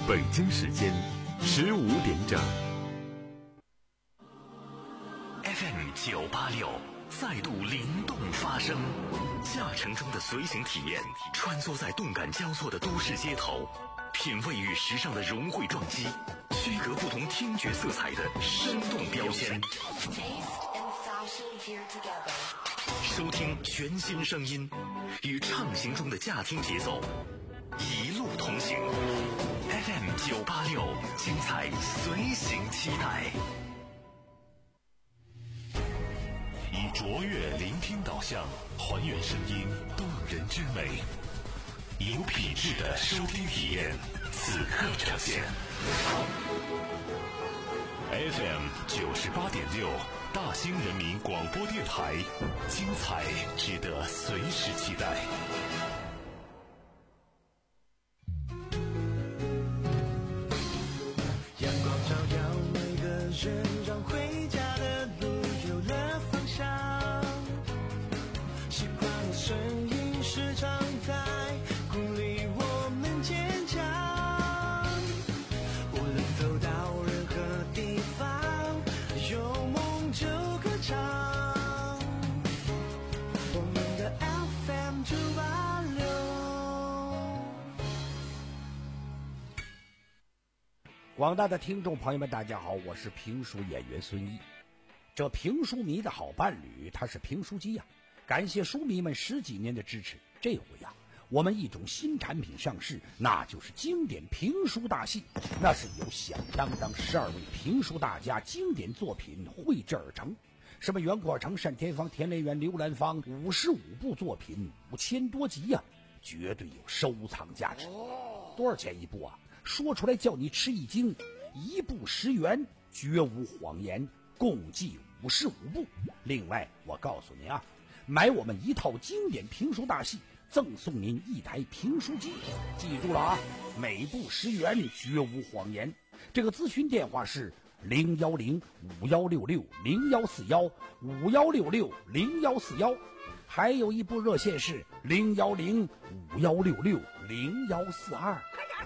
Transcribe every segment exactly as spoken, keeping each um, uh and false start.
北京时间十五点整。 F M 九八六再度灵动发声，驾乘中的随行体验，穿梭在动感交错的都市街头，品味与时尚的融汇撞击，区隔不同听觉色彩的生动标签。收听全新声音，与畅行中的驾听节奏一路同行。F M 九八六，精彩随行期待。以卓越聆听导向，还原声音动人之美，有品质的收听体验，此刻呈现。F M 九十八点六，大兴人民广播电台，精彩值得随时期待。 阳光照耀每个人，让回家的路有了方向。习惯的声音时常在鼓励我们坚强。无论走到任何地方，有梦就歌唱。我们的 F M 九八六。 广大的听众朋友们，大家好，我是评书演员孙一。这评书迷的好伴侣，他是评书机呀、啊。感谢书迷们十几年的支持，这回呀、啊，我们一种新产品上市，那就是经典评书大戏。那是由响当当十二位评书大家经典作品绘制而成，什么袁阔成、单田芳、田连元、刘兰芳，五十五部作品，五千多集呀、啊，绝对有收藏价值。多少钱一部啊？说出来叫你吃一惊，一部十元，绝无谎言，共计五十五部。另外，我告诉你啊，买我们一套经典评书大戏，赠送您一台评书机。记住了啊，每部十元，绝无谎言。这个咨询电话是零幺零五幺六六零幺四幺五幺六六零幺四幺，还有一部热线是零幺零五幺六六零幺四二。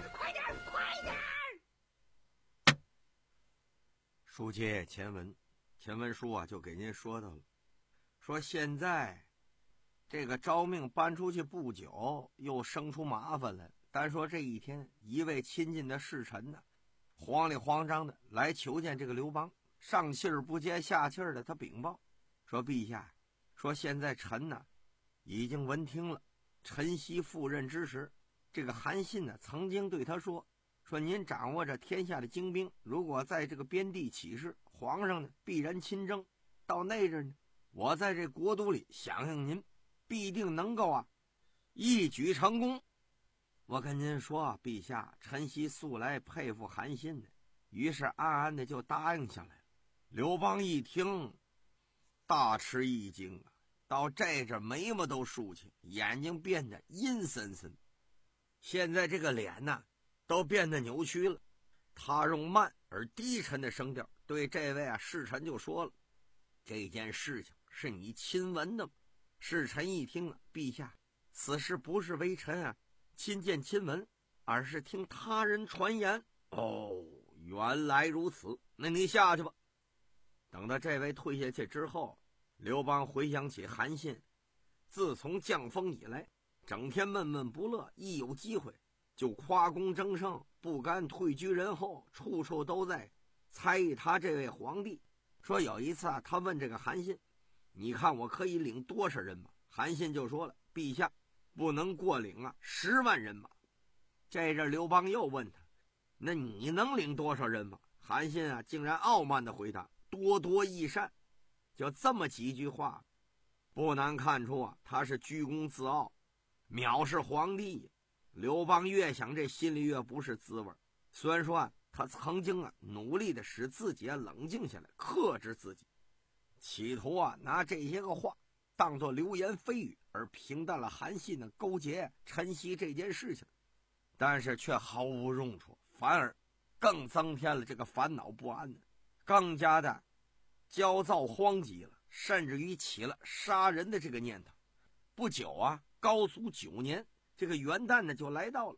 书接前文，前文书啊就给您说到了，说现在这个招命搬出去不久，又生出麻烦来。单说这一天，一位亲近的侍臣呢，慌里慌张的来求见这个刘邦，上气儿不接下气儿的，他禀报说：“陛下，说现在臣呢已经闻听了，陈豨赴任之时，这个韩信呢曾经对他说。”说您掌握着天下的精兵，如果在这个边地起事，皇上呢必然亲征，到那阵呢，我在这国都里响应您，必定能够啊一举成功。我跟您说啊，陛下，陈豨素来佩服韩信呢，于是暗暗的就答应下来了。刘邦一听，大吃一惊啊，到这阵眉毛都竖起，眼睛变得阴森森，现在这个脸呢都变得扭曲了。他用慢而低沉的声调对这位啊侍臣就说了：“这件事情是你亲闻的吗？”侍臣一听啊，陛下，此事不是微臣啊亲见亲闻，而是听他人传言。哦，原来如此，那你下去吧。等到这位退下去之后，刘邦回想起韩信，自从降封以来，整天闷闷不乐，一有机会就夸功争胜，不甘退居人后，处处都在猜疑他这位皇帝。说有一次啊，他问这个韩信：“你看我可以领多少人马？”韩信就说了：“陛下，不能过领啊十万人马。”这阵刘邦又问他：“那你能领多少人马？”韩信啊，竟然傲慢的回答：“多多益善。”就这么几句话，不难看出啊，他是居功自傲，藐视皇帝。刘邦越想这心里越不是滋味。虽然说啊，他曾经啊努力的使自己啊冷静下来，克制自己，企图啊拿这些个话当作流言蜚语，而平淡了韩信的勾结陈豨这件事情，但是却毫无用处，反而更增添了这个烦恼不安呢，更加的焦躁慌急了，甚至于起了杀人的这个念头。不久啊，高祖九年。这个元旦呢就来到了，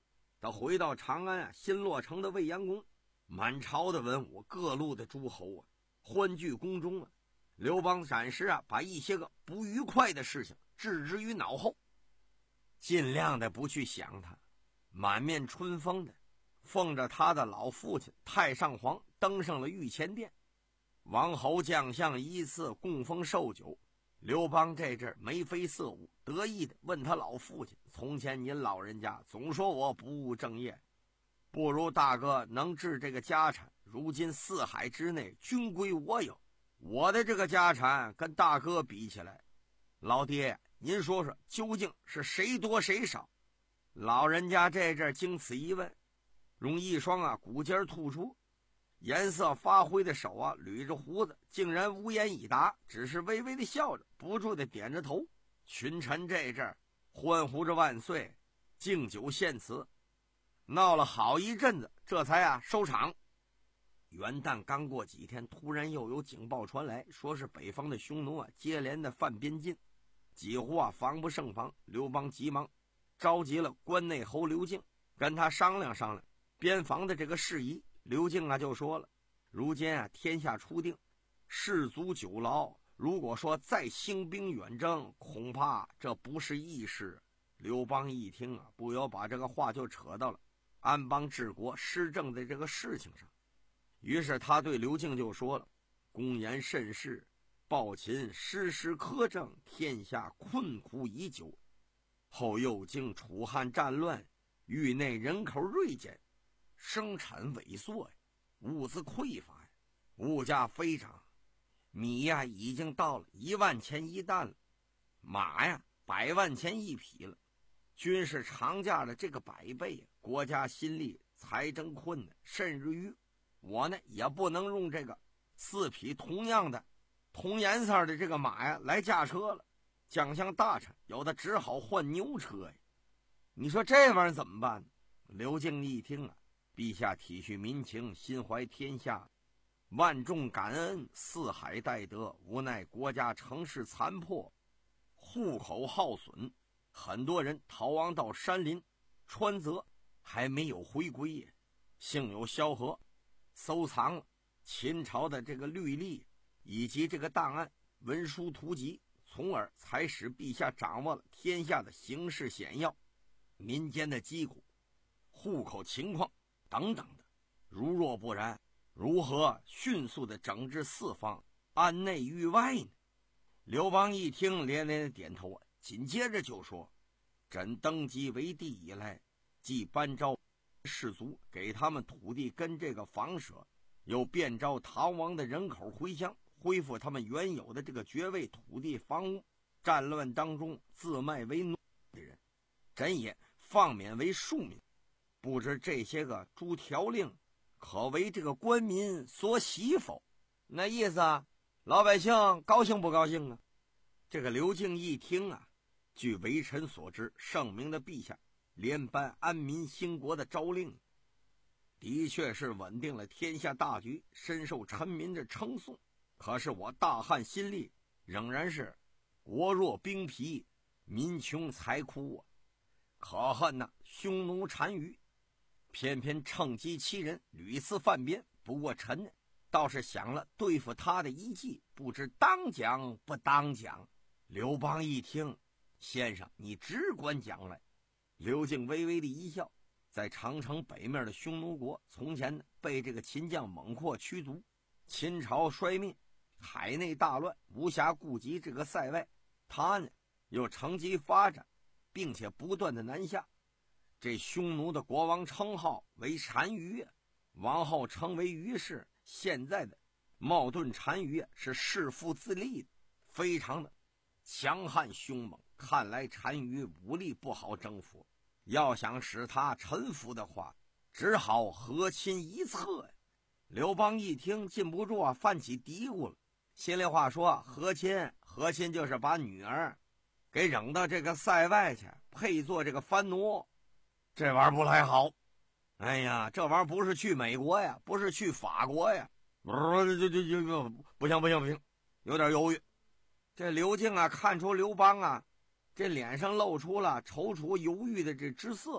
他回到长安啊，新落成的未央宫，满朝的文武，各路的诸侯啊，欢聚宫中啊。刘邦暂时啊，把一些个不愉快的事情置之于脑后，尽量的不去想他，满面春风的奉着他的老父亲太上皇登上了御前殿，王侯将相依次供奉寿酒。刘邦这阵眉飞色舞，得意的问他老父亲：从前您老人家总说我不务正业，不如大哥能治这个家产，如今四海之内均归我有，我的这个家产跟大哥比起来，老爹您说说究竟是谁多谁少？老人家这阵经此一问，用一双啊骨尖突出颜色发灰的手啊捋着胡子，竟然无言以答，只是微微的笑着，不住的点着头。群臣这阵欢呼着万岁，敬酒献词，闹了好一阵子，这才啊收场。元旦刚过几天，突然又有警报传来，说是北方的匈奴啊接连的犯边境，几乎啊防不胜防。刘邦急忙召集了关内侯刘敬，跟他商量商量边防的这个事宜。刘敬啊就说了，如今啊天下初定，士卒久劳，如果说再兴兵远征，恐怕这不是易事。刘邦一听啊，不由把这个话就扯到了安邦治国施政的这个事情上。于是他对刘敬就说了，公言甚是，暴秦时时苛政，天下困苦已久，后又经楚汉战乱，域内人口锐减，生产萎缩呀，物资匮乏呀，物价飞涨，米呀已经到了一万钱一担了，马呀百万钱一匹了，均是长价的这个百倍呀。国家心力财政困难，甚至于我呢也不能用这个四匹同样的同颜色的这个马呀来驾车了，将相大臣有的只好换牛车呀。你说这玩意儿怎么办？刘敬一听啊，陛下体恤民情，心怀天下，万众感恩，四海待得，无奈国家城市残破，户口耗损，很多人逃亡到山林川泽，还没有回归，幸有萧何搜藏了秦朝的这个律例以及这个档案文书图籍，从而才使陛下掌握了天下的形势险要、民间的疾苦、户口情况等等的。如若不然，如何迅速的整治四方，安内御外呢？刘邦一听连连的点头啊，紧接着就说，朕登基为帝以来，既颁诏士卒给他们土地跟这个房舍，又变召逃亡的人口回乡，恢复他们原有的这个爵位、土地、房屋。战乱当中自卖为奴的人，朕也放免为庶民。不知这些个诸条令可为这个官民所喜否？那意思啊，老百姓高兴不高兴啊？这个刘敬一听啊，据为臣所知，圣明的陛下连颁安民兴国的诏令，的确是稳定了天下大局，深受臣民的称颂。可是我大汉心力仍然是国弱兵疲，民穷财枯啊！可恨呐，匈奴单于偏偏趁机欺人，屡次犯边。不过臣呢，倒是想了对付他的一计，不知当讲不当讲。刘邦一听，先生你只管讲来。刘敬微微的一笑，在长城北面的匈奴国，从前呢被这个秦将猛阔驱逐，秦朝衰灭，海内大乱，无暇顾及这个塞外。他呢又乘机发展，并且不断的南下。这匈奴的国王称号为单于，王后称为于氏。现在的冒顿单于是弑父自立的，非常的强悍凶猛。看来单于武力不好征服，要想使他臣服的话，只好和亲一策呀。刘邦一听，禁不住啊泛起嘀咕了。心里话说，和亲和亲就是把女儿给扔到这个塞外去，配做这个藩奴，这玩意儿不太好。哎呀，这玩意儿不是去美国呀，不是去法国呀，不就就就不行不行不行，有点犹豫。这刘敬啊，看出刘邦啊这脸上露出了踌躇犹豫的这之色，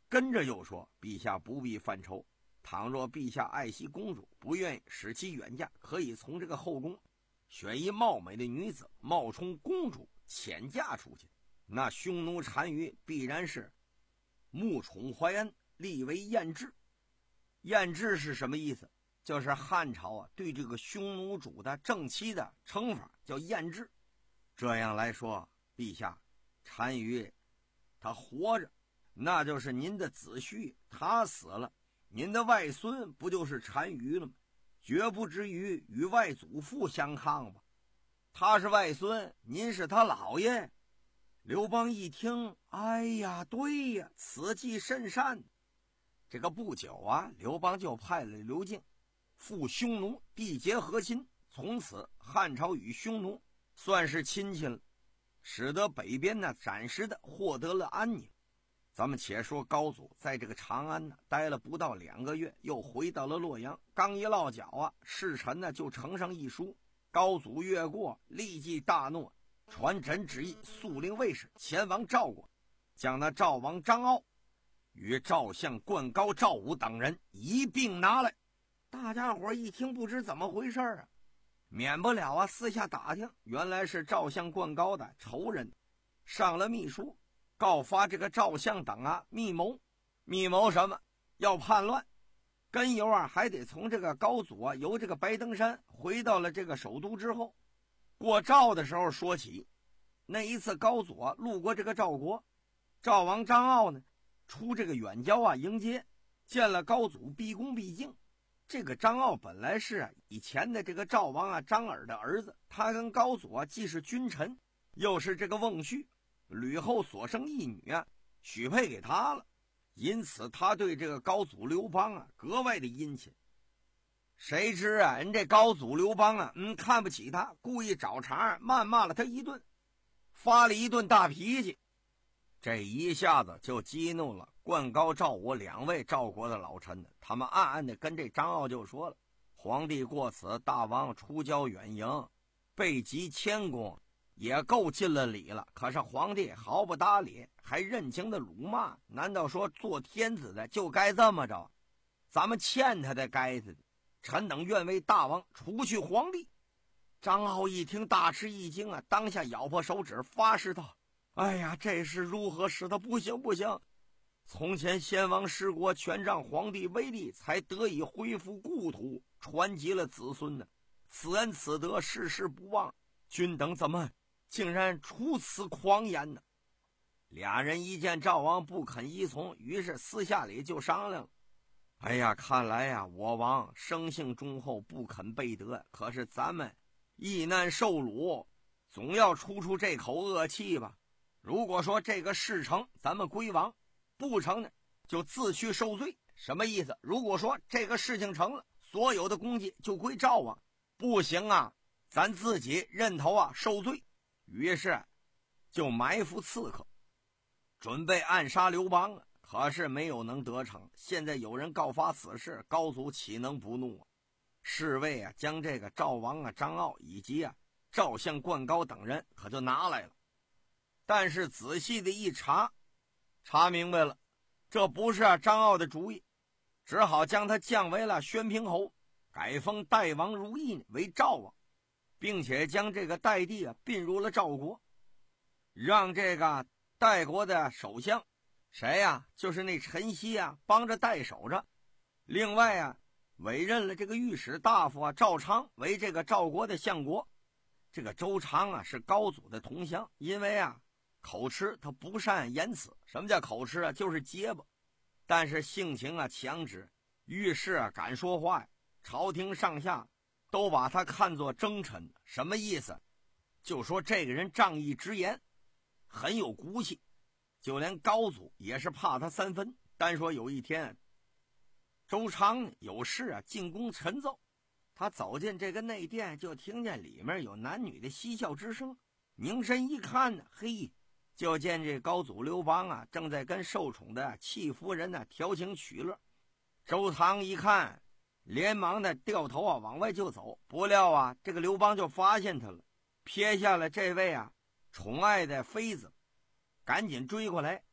跟着又说：“陛下不必犯愁，倘若陛下爱惜公主，不愿意使其远嫁，可以从这个后宫选一貌美的女子，冒充公主遣嫁出去。那匈奴单于必然是慕宠怀恩，立为燕制。燕制是什么意思？就是汉朝啊对这个匈奴主的正妻的称法，叫燕制。这样来说，陛下，单于他活着，那就是您的子婿；他死了，您的外孙不就是单于了吗？绝不至于与外祖父相抗吧？他是外孙，您是他姥爷。”刘邦一听，哎呀，对呀，此计甚善。这个不久啊，刘邦就派了刘敬赴匈奴缔结和亲，从此汉朝与匈奴算是亲戚了，使得北边呢暂时的获得了安宁。咱们且说高祖在这个长安呢待了不到两个月，又回到了洛阳。刚一落脚啊，侍臣呢就呈上一书，高祖越过，立即大怒，传朕旨意，速令卫士前往赵国，将那赵王张敖与赵相灌高、赵武等人一并拿来。大家伙一听不知怎么回事啊，免不了啊私下打听，原来是赵相灌高的仇人上了密书，告发这个赵相等啊密谋。密谋什么？要叛乱。根由啊还得从这个高祖啊由这个白登山回到了这个首都之后，过赵的时候说起。那一次高祖啊路过这个赵国，赵王张敖呢出这个远郊啊迎接，见了高祖毕恭毕敬。这个张敖本来是啊以前的这个赵王啊张耳的儿子，他跟高祖啊既是君臣，又是这个翁婿，吕后所生一女啊许配给他了，因此他对这个高祖刘邦啊格外的殷勤。谁知啊人这高祖刘邦啊嗯看不起他，故意找茬谩骂了他一顿，发了一顿大脾气。这一下子就激怒了灌高、赵武两位赵国的老臣的，他们暗暗的跟这张敖就说了：皇帝过此，大王出郊远迎，备极谦恭，也够尽了礼了。可是皇帝毫不搭理，还任情的辱骂，难道说做天子的就该这么着？咱们欠他的该死的，臣等愿为大王除去皇帝。张敖一听大吃一惊啊，当下咬破手指发誓道：哎呀，这是如何使的？不行不行！从前先王失国，全仗皇帝威力，才得以恢复故土，传及了子孙呢。此恩此德，世世不忘。君等怎么竟然出此狂言呢？俩人一见赵王不肯依从，于是私下里就商量了。哎呀，看来呀，我王生性忠厚，不肯背德。可是咱们遇难受辱，总要出出这口恶气吧。如果说这个事成，咱们归王；不成呢，就自去受罪。什么意思？如果说这个事情成了，所有的功绩就归赵王；不行啊，咱自己认头啊受罪。于是就埋伏刺客，准备暗杀刘邦啊。可是没有能得逞。现在有人告发此事，高祖岂能不怒啊？侍卫啊将这个赵王啊张敖以及啊赵相灌高等人可就拿来了。但是仔细的一查，查明白了，这不是啊张敖的主意，只好将他降为了宣平侯，改封代王如意为赵王，并且将这个代地啊并入了赵国，让这个代国的首相谁呀、啊？就是那陈豨啊帮着代守着。另外啊委任了这个御史大夫啊赵昌为这个赵国的相国。这个周昌啊是高祖的同乡，因为啊口吃，他不善言辞。什么叫口吃啊？就是结巴。但是性情啊强直，遇事啊敢说话呀，朝廷上下都把他看作征臣。什么意思？就说这个人仗义直言，很有骨气，就连高祖也是怕他三分。单说有一天，周昌有事啊进宫陈奏，他走进这个内殿，就听见里面有男女的嬉笑之声。凝神一看呢，嘿，就见这高祖刘邦啊正在跟受宠的戚夫人呢调情取乐。周汤一看，连忙的掉头啊往外就走。不料啊这个刘邦就发现他了，瞥下了这位啊宠爱的妃子，赶紧追过来，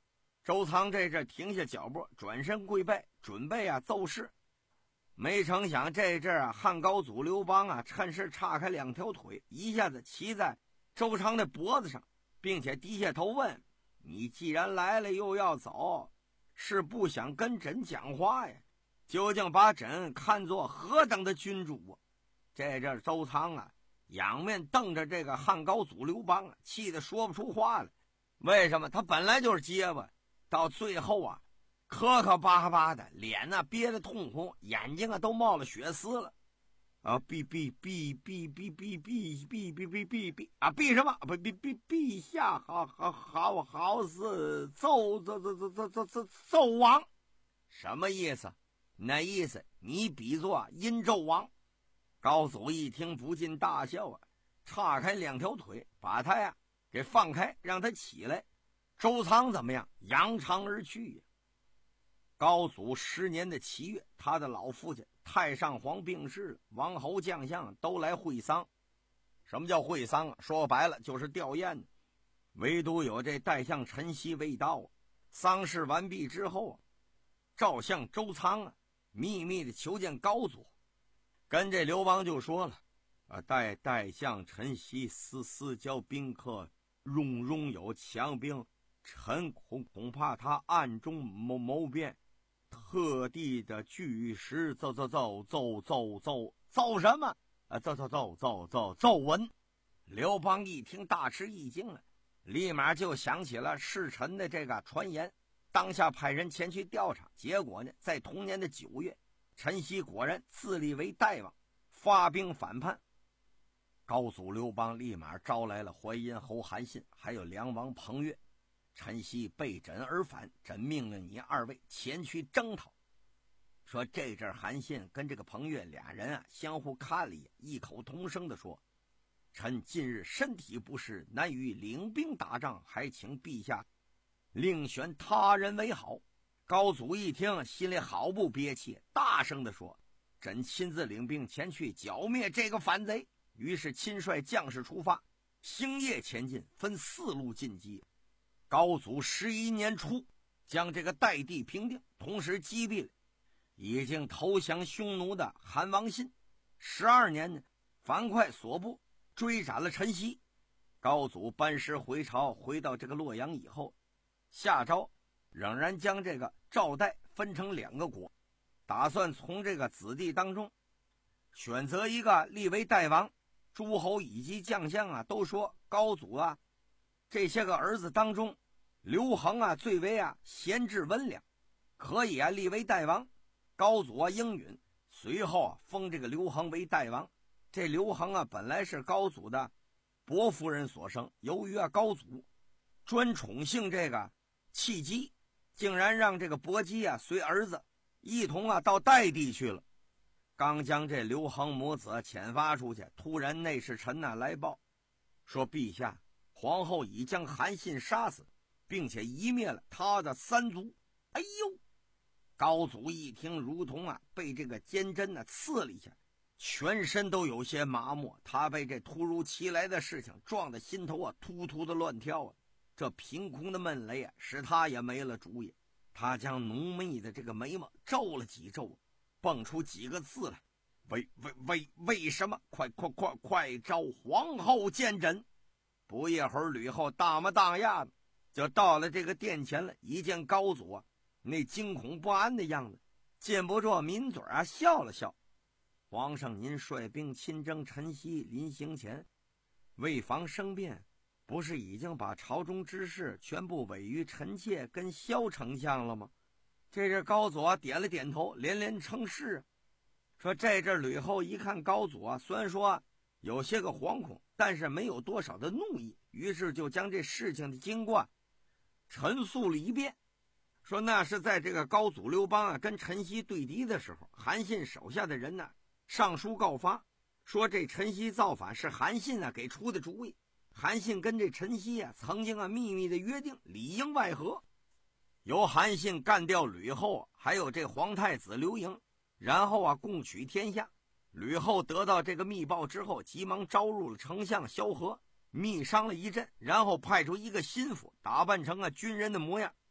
周仓这阵停下脚步，转身跪拜，准备啊奏事。没成想这阵啊，汉高祖刘邦啊，趁势岔开两条腿，一下子骑在周仓的脖子上，并且低下头问：“你既然来了又要走，是不想跟朕讲话呀？究竟把朕看作何等的君主啊？”这阵周仓啊，仰面瞪着这个汉高祖刘邦啊，气得说不出话来。为什么？他本来就是结巴，到最后啊，磕磕巴巴的，脸啊憋得通红，眼睛啊都冒了血丝了。啊，陛陛陛陛陛陛陛陛陛陛陛陛啊，陛什么？不陛陛陛下，好好好好似纣纣纣纣纣纣纣纣王，什么意思？那意思你比作殷纣王。高祖一听不禁大笑啊，岔开两条腿，把他呀给放开，让他起来。周仓怎么样？扬长而去呀。高祖十年的七月，他的老父亲太上皇病逝了，王侯将相都来会丧。什么叫会丧啊？说白了就是吊唁。唯独有这代相陈豨未到啊。丧事完毕之后啊，赵相周仓啊秘密的求见高祖，跟这刘邦就说了啊，代代相陈豨私私交宾客，荣荣有强兵，臣恐恐怕他暗中谋谋变，特地的据实奏奏奏奏奏奏奏什么啊？奏奏奏奏奏奏文。刘邦一听大吃一惊了，立马就想起了侍臣的这个传言，当下派人前去调查。结果呢，在同年的九月，陈豨果然自立为代王，发兵反叛。高祖刘邦立马招来了淮阴侯韩信，还有梁王彭越。陈豨被朕而返，朕命令你二位前去征讨。说这阵韩信跟这个彭越俩人啊相互看了一眼，异口同声地说：“臣近日身体不适，难于领兵打仗，还请陛下另选他人为好。”高祖一听，心里好不憋气，大声地说：“朕亲自领兵前去剿灭这个反贼。”于是亲率将士出发，星夜前进，分四路进击。高祖十一年初，将这个代地平定，同时击毙了已经投降匈奴的韩王信。十二年呢，樊哙所部追斩了陈豨。高祖班师回朝，回到这个洛阳以后，下诏仍然将这个赵代分成两个国，打算从这个子弟当中选择一个立为代王。诸侯以及将相啊都说高祖啊这些个儿子当中，刘恒啊最为啊贤智温良，可以啊立为代王。高祖啊应允，随后啊封这个刘恒为代王。这刘恒啊本来是高祖的伯夫人所生，由于啊高祖专宠幸这个戚姬，竟然让这个伯姬啊随儿子一同啊到代地去了。刚将这刘恒母子遣发出去，突然内侍臣呐、啊、来报说，陛下，皇后已将韩信杀死，并且夷灭了他的三族。哎呦！高祖一听，如同啊被这个尖针呢、啊、刺了一下，全身都有些麻木。他被这突如其来的事情撞得心头啊突突的乱跳啊。这凭空的闷雷啊，使他也没了主意。他将浓密的这个眉毛皱了几皱，蹦出几个字来：为为为为什么？快快快快召皇后见朕！不一会儿，吕后大模大样的就到了这个殿前了。一见高祖啊那惊恐不安的样子，禁不住抿嘴啊笑了笑。皇上您率兵亲征陈豨，临行前为防生变，不是已经把朝中之事全部委于臣妾跟萧丞相了吗？这阵高祖啊点了点头，连连称是。说这阵吕后一看高祖啊，虽然说、啊、有些个惶恐，但是没有多少的怒意，于是就将这事情的经过陈述了一遍。说那是在这个高祖刘邦啊跟陈豨对敌的时候，韩信手下的人呢、啊、上书告发，说这陈豨造反是韩信啊给出的主意。韩信跟这陈豨啊曾经啊秘密的约定，里应外合，由韩信干掉吕后，还有这皇太子刘盈，然后啊共取天下。吕后得到这个密报之后，急忙招入了丞相萧何，密商了一阵，然后派出一个心腹，打扮成啊军人的模样，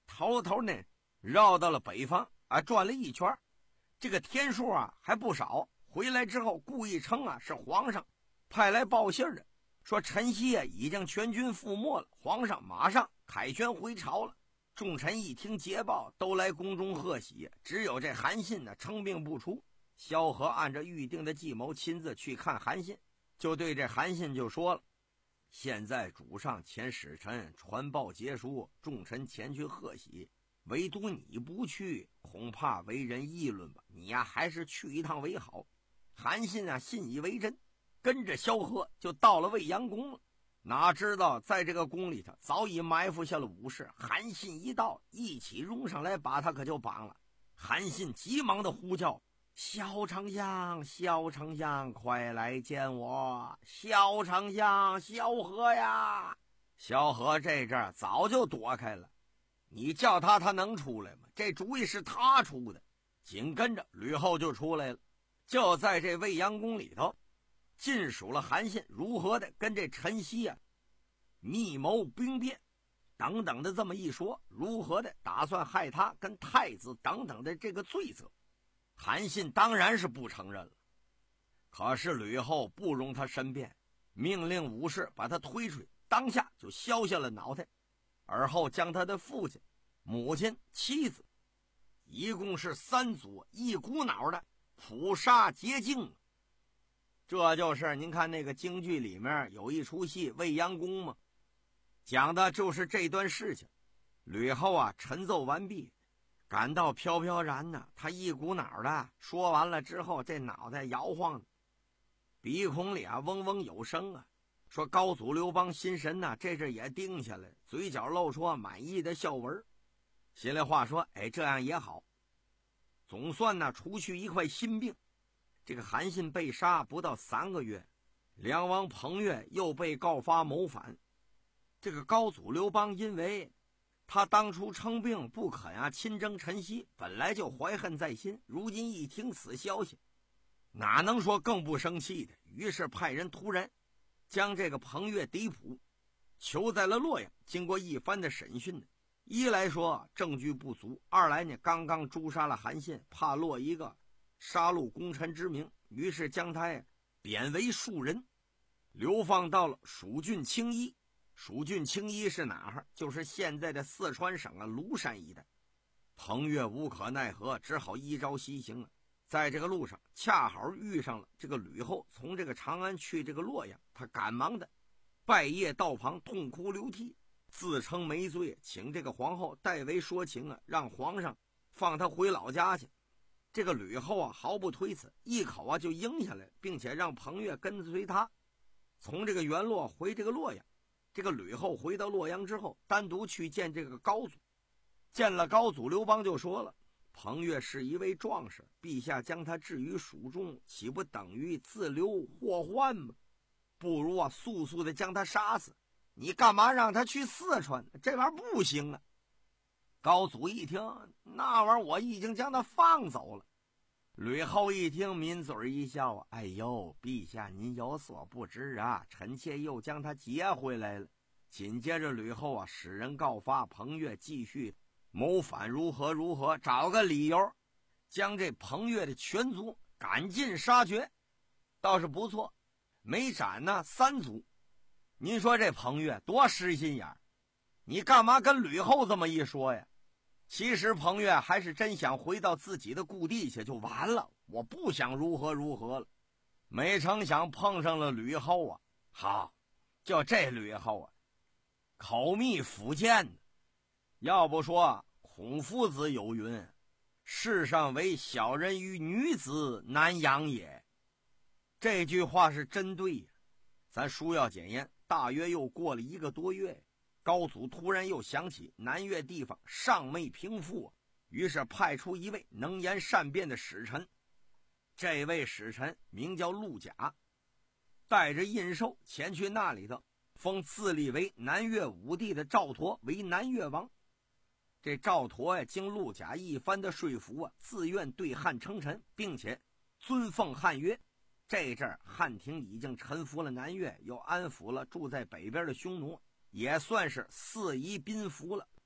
头头呢绕到了北方啊，转了一圈，这个天数啊还不少。回来之后故意称啊是皇上派来报信的，说陈曦啊已经全军覆没了，皇上马上凯旋回朝了。众臣一听捷报，都来宫中贺喜，只有这韩信呢称病不出。萧何按照预定的计谋，亲自去看韩信，就对这韩信就说了：现在主上遣使臣传报捷书，众臣前去贺喜，唯独你不去，恐怕为人议论吧，你呀还是去一趟为好。韩信啊信以为真，跟着萧何就到了未央宫了。哪知道在这个宫里头早已埋伏下了武士，韩信一到，一起拥上来把他可就绑了。韩信急忙的呼叫：萧丞相，萧丞相，快来见我！萧丞相，萧何呀！萧何这阵儿早就躲开了，你叫他他能出来吗？这主意是他出的。紧跟着吕后就出来了，就在这未央宫里头尽数了韩信如何的跟这陈曦啊密谋兵变等等的这么一说，如何的打算害他跟太子等等的这个罪责。韩信当然是不承认了，可是吕后不容他申辩，命令武士把他推出去，当下就削下了脑袋，而后将他的父亲、母亲、妻子一共是三族一股脑的捕杀洁净。这就是您看那个京剧里面有一出戏《未央宫》嘛，讲的就是这段事情。吕后啊陈奏完毕，感到飘飘然呢，他一股脑的说完了之后，这脑袋摇晃的，鼻孔里啊嗡嗡有声啊。说高祖刘邦心神呐、啊，这阵也定下来，嘴角露出满意的笑纹。心里话说，哎，这样也好，总算呢除去一块心病。这个韩信被杀不到三个月，梁王彭越又被告发谋反。这个高祖刘邦因为他当初称病不肯啊亲征陈曦，本来就怀恨在心，如今一听此消息，哪能说更不生气的？于是派人突然将这个彭越逮捕，囚在了洛阳。经过一番的审讯呢，一来说证据不足，二来呢刚刚诛杀了韩信，怕落一个杀戮功臣之名，于是将他呀贬为庶人，流放到了蜀郡青衣。蜀郡青衣是哪儿？就是现在的四川省啊庐山一带。彭越无可奈何，只好依招西行啊。在这个路上恰好遇上了这个吕后从这个长安去这个洛阳，他赶忙的拜谒道旁，痛哭流涕，自称没罪，请这个皇后代为说情啊，让皇上放他回老家去。这个吕后啊毫不推辞，一口啊就应下来，并且让彭越跟随他从这个元洛回这个洛阳。这个吕后回到洛阳之后，单独去见这个高祖，见了高祖，刘邦就说了：彭越是一位壮士，陛下将他置于蜀中，岂不等于自留祸患吗？不如啊速速的将他杀死，你干嘛让他去四川？这玩意儿不行啊。高祖一听，那玩意儿我已经将他放走了。吕后一听，抿嘴一笑啊，哎呦，陛下您有所不知啊，臣妾又将他劫回来了。紧接着吕后啊使人告发彭越继续谋反如何如何，找个理由将这彭越的全族赶尽杀绝。倒是不错，没斩呢三族。您说这彭越多失心眼，你干嘛跟吕后这么一说呀？其实彭越还是真想回到自己的故地去就完了，我不想如何如何了。没成想碰上了吕后啊，好，就这吕后啊口蜜腹剑。要不说孔夫子有云，世上唯小人与女子难养也，这句话是真对呀。咱书要检验，大约又过了一个多月，高祖突然又想起南越地方尚未平复，于是派出一位能言善辩的使臣。这位使臣名叫陆贾，带着印绶前去那里头，封自立为南越武帝的赵佗为南越王。这赵佗呀，经陆贾一番的说服啊，自愿对汉称臣，并且尊奉汉约。这阵儿汉廷已经臣服了南越，又安抚了住在北边的匈奴，也算是四夷宾服了。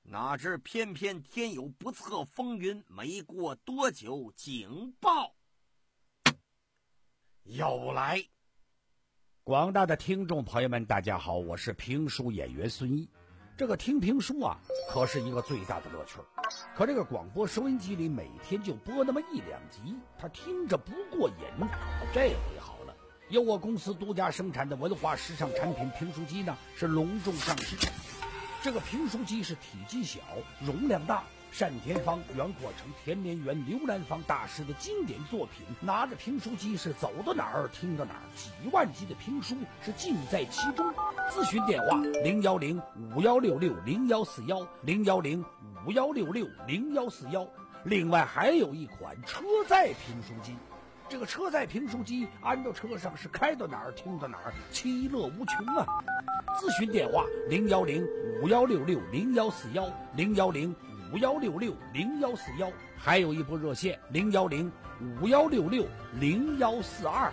哪知偏偏天有不测风云，没过多久，警报又来。 广大的听众朋友们，大家好，我是评书演员孙一。这个听评书啊，可是一个最大的乐趣。可这个广播收音机里每天就播那么一两集，他听着不过瘾。这回好了，由我公司独家生产的文化时尚产品评书机呢，是隆重上市。这个评书机是体积小，容量大，单田芳、袁阔成、田连元、刘兰芳大师的经典作品，拿着评书机是走到哪儿听到哪儿，几万集的评书是尽在其中。咨询电话零幺零五幺六六零幺四幺零幺零五幺六六零幺四幺。另外还有一款车载评书机，这个车载评书机安到车上是开到哪儿听到哪儿，其乐无穷啊！咨询电话零幺零五幺六六零幺四幺零幺零五幺六六零幺四幺，还有一部热线零幺零五幺六六零幺四二。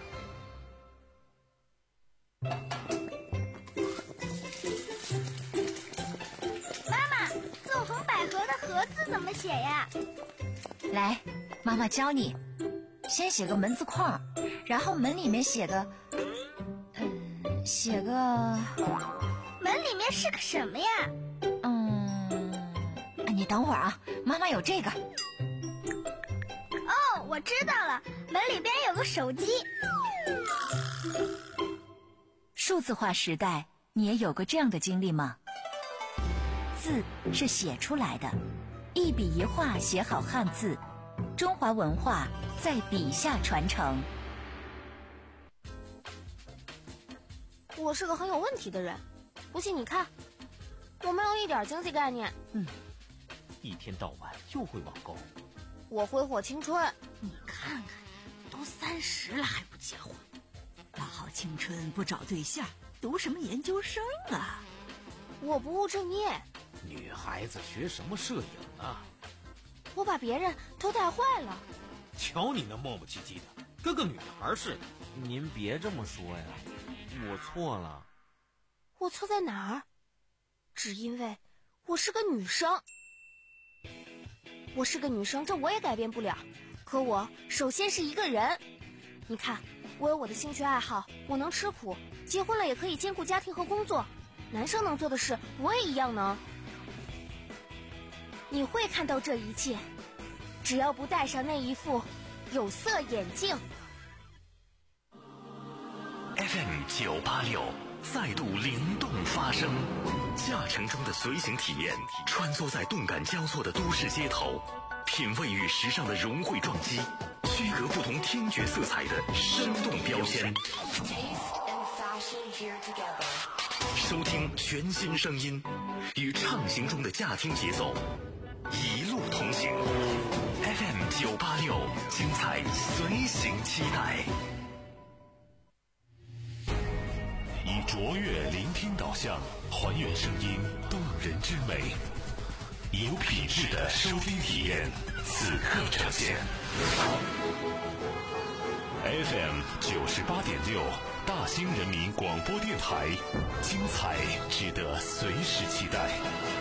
妈妈，纵横捭阖的阖字怎么写呀？ 来，妈妈教你。先写个门字框，然后门里面写个，嗯，写个， 门里面是个什么呀？ 嗯，你等会儿啊，妈妈有这个。 哦，我知道了，门里边有个手机。 数字化时代，你也有过这样的经历吗？字是写出来的，一笔一画写好汉字，中华文化在笔下传承。 我是个很有问题的人，不信你看，我没有一点经济概念。 嗯，一天到晚就会网购。 我挥霍青春。 你看看，都三十了还不结婚，大好青春不找对象，读什么研究生啊？ 我不务正业。 女孩子学什么摄影啊？ 我把别人都带坏了。 瞧你那磨磨唧唧的，跟个女孩似的。 您别这么说呀，我错了。 我错在哪儿？只因为我是个女生。我是个女生，这我也改变不了。可我首先是一个人。你看，我有我的兴趣爱好，我能吃苦，结婚了也可以兼顾家庭和工作。男生能做的事，我也一样能。你会看到这一切，只要不戴上那一副有色眼镜。 F M 九八六再度灵动发声，驾乘中的随行体验，穿梭在动感交错的都市街头，品味与时尚的融汇撞击，区隔不同听觉色彩的生动标签。收听全新声音，与畅行中的驾听节奏一路同行。F M 九八六，精彩随行期待。 以卓越聆听导向，还原声音动人之美，以有品质的收听体验，此刻呈现。F M 九十八点六，大兴人民广播电台，精彩值得随时期待。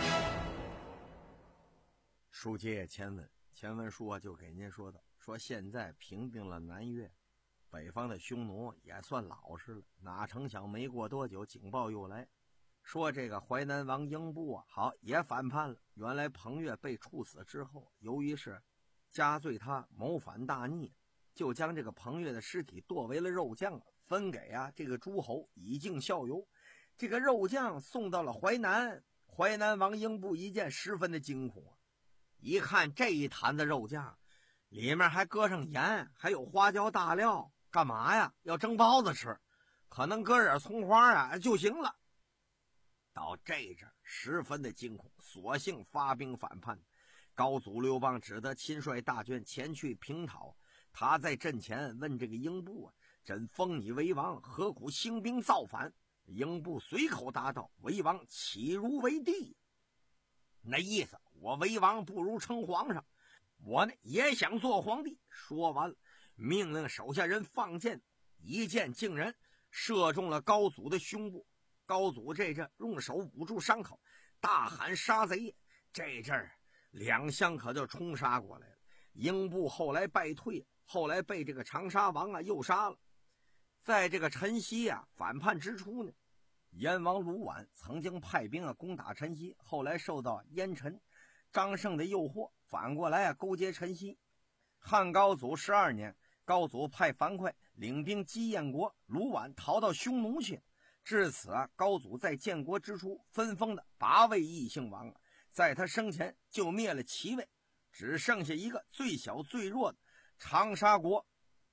书接前文，前文书啊就给您说到，说现在平定了南越，北方的匈奴也算老实了，哪成想没过多久，警报又来，说这个淮南王英布啊，好也反叛了。原来彭越被处死之后，由于是加罪他谋反大逆，就将这个彭越的尸体剁为了肉酱，分给啊这个诸侯以儆效尤。这个肉酱送到了淮南，淮南王英布一见十分的惊恐啊，一看这一坛子肉酱，里面还搁上盐，还有花椒大料，干嘛呀？要蒸包子吃，可能搁点葱花啊就行了。到这阵十分的惊恐，索性发兵反叛。高祖刘邦只得亲率大军前去平讨。他在阵前问这个英布啊：“朕封你为王，何苦兴兵造反？”英布随口答道：“为王岂如为帝？”那意思，我为王不如称皇上，我呢也想做皇帝。说完了，命令手下人放箭，一箭竟然射中了高祖的胸部。高祖这阵用手捂住伤口，大喊：“杀贼！” 这阵儿两相可就冲杀过来了。英布后来败退，后来被这个长沙王啊又杀了。在这个陈豨啊反叛之初呢，燕王卢绾曾经派兵啊攻打陈豨，后来受到燕臣张胜的诱惑，反过来啊勾结陈豨。汉高祖十二年，高祖派樊哙领兵击燕国，卢绾逃到匈奴去。至此啊，高祖在建国之初分封的八位异姓王啊，在他生前就灭了七位，只剩下一个最小最弱的长沙国。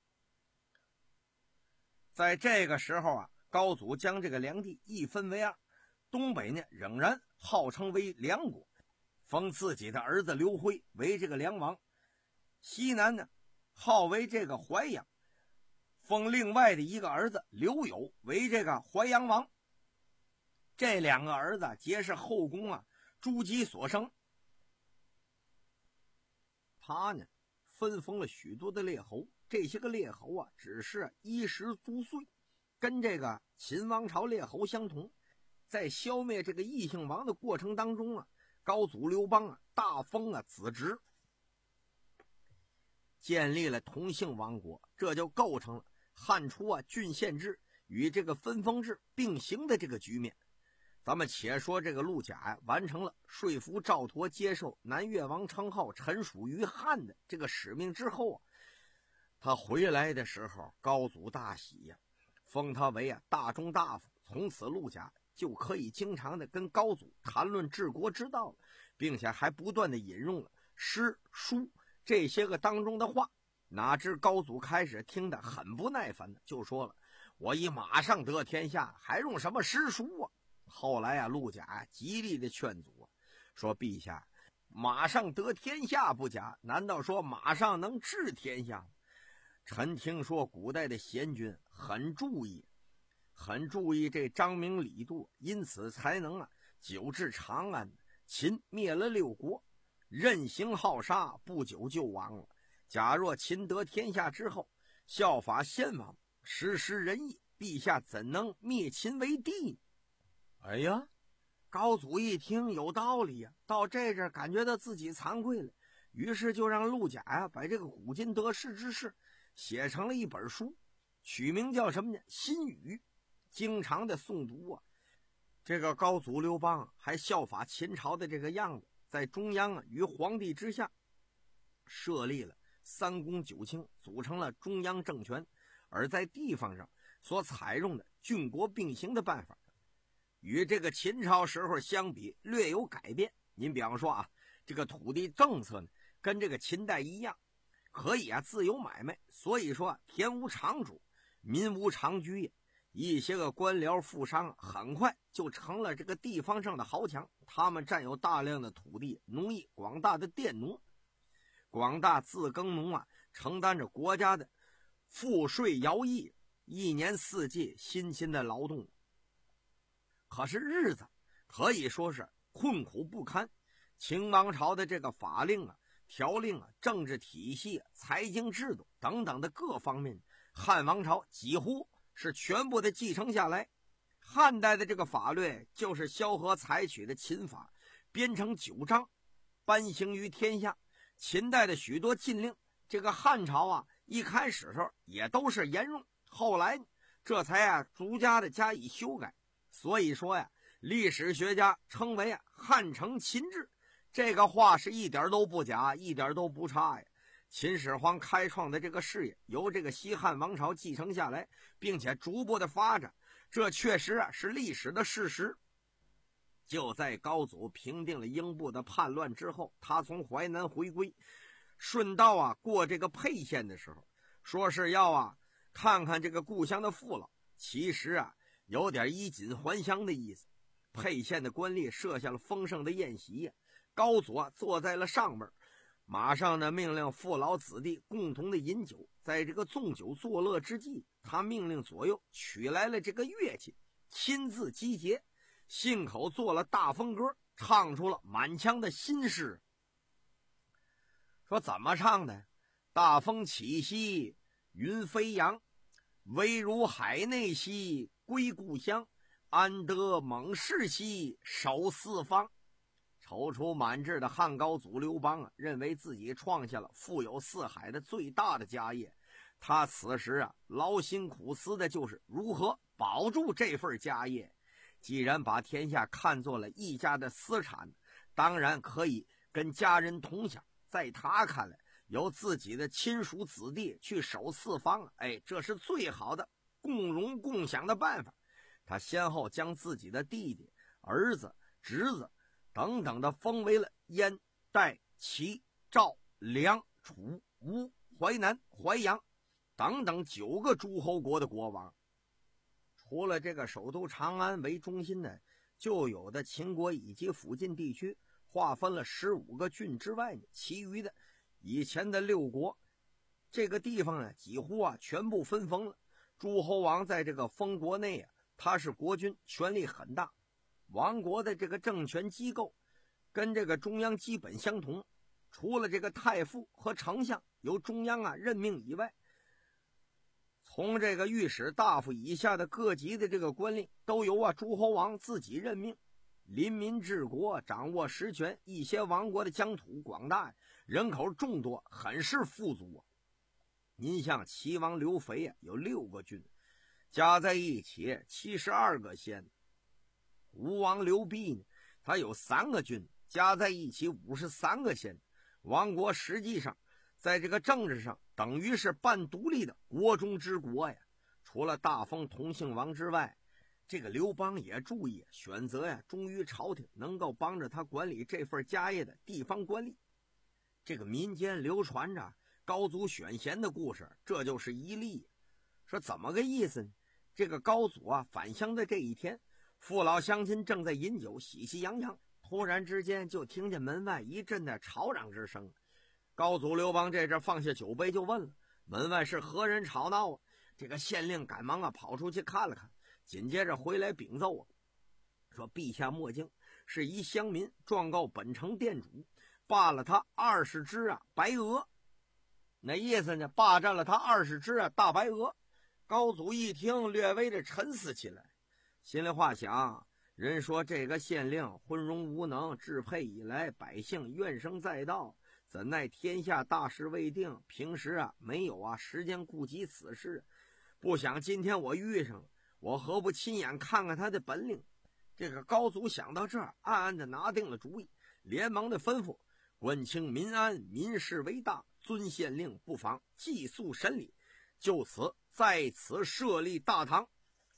在这个时候啊，高祖将这个梁地一分为二，东北呢仍然号称为梁国，封自己的儿子刘辉为这个梁王，西南呢号为这个淮阳，封另外的一个儿子刘友为这个淮阳王。这两个儿子皆是后宫啊朱姬所生。他呢分封了许多的列侯，这些个列侯啊只是衣食足岁，跟这个秦王朝列侯相同。在消灭这个异姓王的过程当中啊，高祖刘邦啊大封啊子侄，建立了同姓王国，这就构成了汉初啊郡县制与这个分封制并行的这个局面。咱们且说这个陆贾呀、啊，完成了说服赵佗接受南越王称号，臣属于汉的这个使命之后啊，他回来的时候，高祖大喜呀、啊，封他为啊大中大夫。从此陆贾就可以经常的跟高祖谈论治国之道，并且还不断的引用了诗书这些个当中的话。哪知高祖开始听得很不耐烦的，就说了：“我已马上得天下，还用什么诗书啊？”后来啊，陆贾啊极力的劝阻啊，说：“陛下，马上得天下不假，难道说马上能治天下吗？臣听说古代的贤君很注意，很注意这张明李杜，因此才能啊久治长安。秦灭了六国，任行好杀，不久就亡了。假若秦得天下之后，效法先王，实施仁义，陛下怎能灭秦为帝呢？”哎呀，高祖一听有道理呀、啊，到这阵感觉到自己惭愧了，于是就让陆贾呀、啊、把这个古今得失之事写成了一本书，取名叫什么呢？新语，经常的诵读啊。这个高祖刘邦还效法秦朝的这个样子，在中央啊与皇帝之下设立了三公九卿，组成了中央政权，而在地方上所采用的郡国并行的办法与这个秦朝时候相比略有改变。您比方说啊，这个土地政策呢跟这个秦代一样，可以啊自由买卖，所以说、啊、田无常主，民无常居也。一些个官僚富商很快就成了这个地方上的豪强，他们占有大量的土地，奴役广大的佃农，广大自耕农啊承担着国家的赋税徭役，一年四季辛勤的劳动。可是日子可以说是困苦不堪，秦王朝的这个法令啊、条令啊、政治体系、财经制度等等的各方面，汉王朝几乎是全部的继承下来。汉代的这个法律就是萧何采取的秦法，编成九章，颁行于天下。秦代的许多禁令，这个汉朝啊一开始的时候也都是沿用，后来这才啊逐家的加以修改。所以说呀，历史学家称为啊汉承秦制，这个话是一点都不假，一点都不差呀。秦始皇开创的这个事业由这个西汉王朝继承下来，并且逐步的发展，这确实啊是历史的事实。就在高祖平定了英布的叛乱之后，他从淮南回归，顺道啊过这个沛县的时候，说是要啊看看这个故乡的父老，其实啊有点衣锦还乡的意思。沛县的官吏设下了丰盛的宴席呀、啊，高祖啊坐在了上边，马上呢命令父老子弟共同的饮酒。在这个纵酒作乐之际，他命令左右取来了这个乐器，亲自集结，信口做了大风歌，唱出了满腔的心事。说怎么唱的？大风起兮云飞扬，唯如海内兮归故乡，安得猛士兮守四方。 踌躇满志的汉高祖刘邦啊，认为自己创下了富有四海的最大的家业。他此时啊，劳心苦思的就是如何保住这份家业。既然把天下看作了一家的私产，当然可以跟家人同享。在他看来，由自己的亲属子弟去守四方，哎，这是最好的共荣共享的办法。他先后将自己的弟弟、儿子、侄子等等的封为了燕、代、齐、赵、梁、楚、吴、淮南、淮阳等等九个诸侯国的国王。除了这个首都长安为中心的旧有的秦国以及附近地区划分了十五个郡之外呢，其余的以前的六国这个地方呢，几乎啊全部分封了。诸侯王在这个封国内啊，他是国君，权力很大。王国的这个政权机构跟这个中央基本相同，除了这个太傅和丞相由中央啊任命以外，从这个御史大夫以下的各级的这个官吏都由啊诸侯王自己任命。临民治国，掌握实权，一些王国的疆土广大，人口众多，很是富足啊。您像齐王刘肥啊，有六个郡，加在一起七十二个县。吴王刘濞呢，他有三个郡，加在一起五十三个县。王国实际上在这个政治上等于是半独立的国中之国呀。除了大封同姓王之外，这个刘邦也注意选择呀忠于朝廷，能够帮着他管理这份家业的地方官吏。这个民间流传着高祖选贤的故事，这就是一例。说怎么个意思呢？这个高祖啊返乡的这一天，父老乡亲正在饮酒喜气洋洋，突然之间就听见门外一阵的吵嚷之声。高祖刘邦这阵放下酒杯就问了，门外是何人吵闹啊？这个县令赶忙啊跑出去看了看，紧接着回来禀奏啊，说陛下莫惊，是一乡民状告本城店主，罢了他二十只啊白鹅。那意思呢，霸占了他二十只啊大白鹅。高祖一听，略微的沉思起来，心里话想，人说这个县令昏庸无能，治配以来百姓怨声载道，怎奈天下大事未定，平时啊没有啊时间顾及此事，不想今天我遇上了，我何不亲眼看看他的本领？这个高祖想到这儿，暗暗的拿定了主意，连忙的吩咐关清民安，民事为大，遵县令不妨寄宿审理，就此在此设立大堂，